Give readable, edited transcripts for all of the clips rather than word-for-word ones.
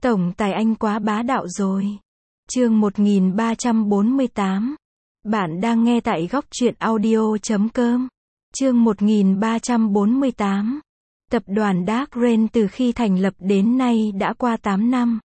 Tổng tài anh quá bá đạo rồi. Chương 1348. Bạn đang nghe tại góc truyện audio.com. Chương 1348. Tập đoàn Dark Rain từ khi thành lập đến nay đã qua 8 năm.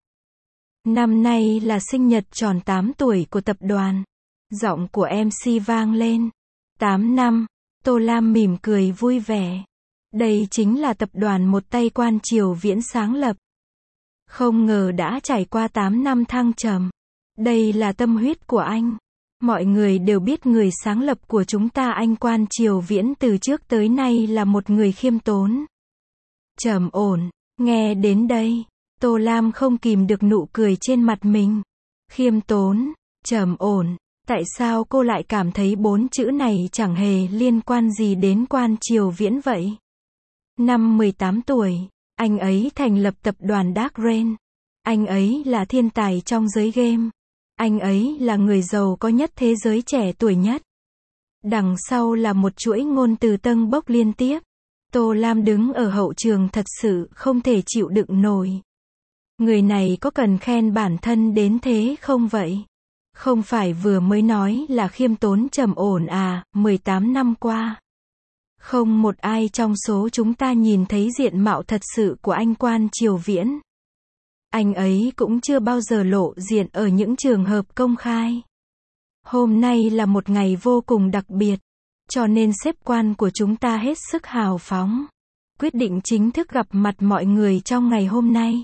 Năm nay là sinh nhật tròn 8 tuổi của tập đoàn. Giọng của MC vang lên. 8 năm. Tô Lam mỉm cười vui vẻ. Đây chính là tập đoàn một tay Quan Triều Viễn sáng lập. Không ngờ đã trải qua 8 năm thăng trầm. Đây là tâm huyết của anh. Mọi người đều biết người sáng lập của chúng ta anh Quan Triều Viễn từ trước tới nay là một người khiêm tốn, trầm ổn. Nghe đến đây, Tô Lam không kìm được nụ cười trên mặt mình. Khiêm tốn, trầm ổn. Tại sao cô lại cảm thấy 4 chữ này chẳng hề liên quan gì đến Quan Triều Viễn vậy? Năm 18 tuổi, anh ấy thành lập tập đoàn Dark Rain. Anh ấy là thiên tài trong giới game. Anh ấy là người giàu có nhất thế giới trẻ tuổi nhất. Đằng sau là một chuỗi ngôn từ tâng bốc liên tiếp. Tô Lam đứng ở hậu trường thật sự không thể chịu đựng nổi. Người này có cần khen bản thân đến thế không vậy? Không phải vừa mới nói là khiêm tốn trầm ổn à, 18 năm qua. Không một ai trong số chúng ta nhìn thấy diện mạo thật sự của anh Quan Triều Viễn. Anh ấy cũng chưa bao giờ lộ diện ở những trường hợp công khai. Hôm nay là một ngày vô cùng đặc biệt, cho nên sếp Quan của chúng ta hết sức hào phóng, quyết định chính thức gặp mặt mọi người trong ngày hôm nay.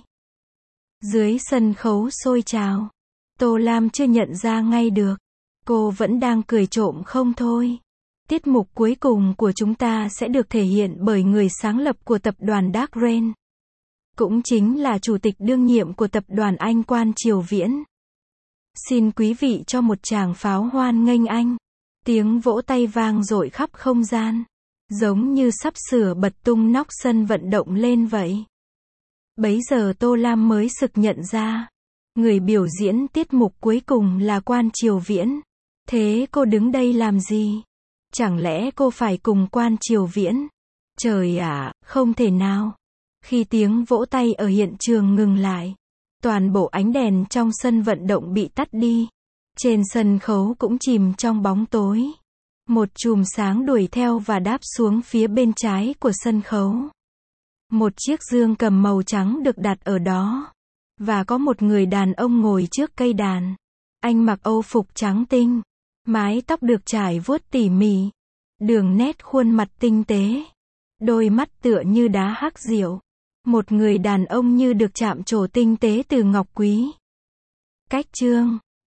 Dưới sân khấu sôi trào, Tô Lam chưa nhận ra ngay được. Cô vẫn đang cười trộm không thôi. Tiết mục cuối cùng của chúng ta sẽ được thể hiện bởi người sáng lập của tập đoàn Dark Rain. Cũng chính là chủ tịch đương nhiệm của tập đoàn anh Quan Triều Viễn. Xin quý vị cho một tràng pháo hoan nghênh anh. Tiếng vỗ tay vang dội khắp không gian. Giống như sắp sửa bật tung nóc sân vận động lên vậy. Bấy giờ Tô Lam mới sực nhận ra. Người biểu diễn tiết mục cuối cùng là Quan Triều Viễn. Thế cô đứng đây làm gì? Chẳng lẽ cô phải cùng Quan Triều Viễn? Trời ạ, không thể nào. Khi tiếng vỗ tay ở hiện trường ngừng lại, toàn bộ ánh đèn trong sân vận động bị tắt đi. Trên sân khấu cũng chìm trong bóng tối. Một chùm sáng đuổi theo và đáp xuống phía bên trái của sân khấu. Một chiếc dương cầm màu trắng được đặt ở đó. Và có một người đàn ông ngồi trước cây đàn. Anh mặc âu phục trắng tinh. Mái tóc được trải vuốt tỉ mỉ. Đường nét khuôn mặt tinh tế. Đôi mắt tựa như đá hắc diệu. Một người đàn ông như được chạm trổ tinh tế từ ngọc quý. Cách chương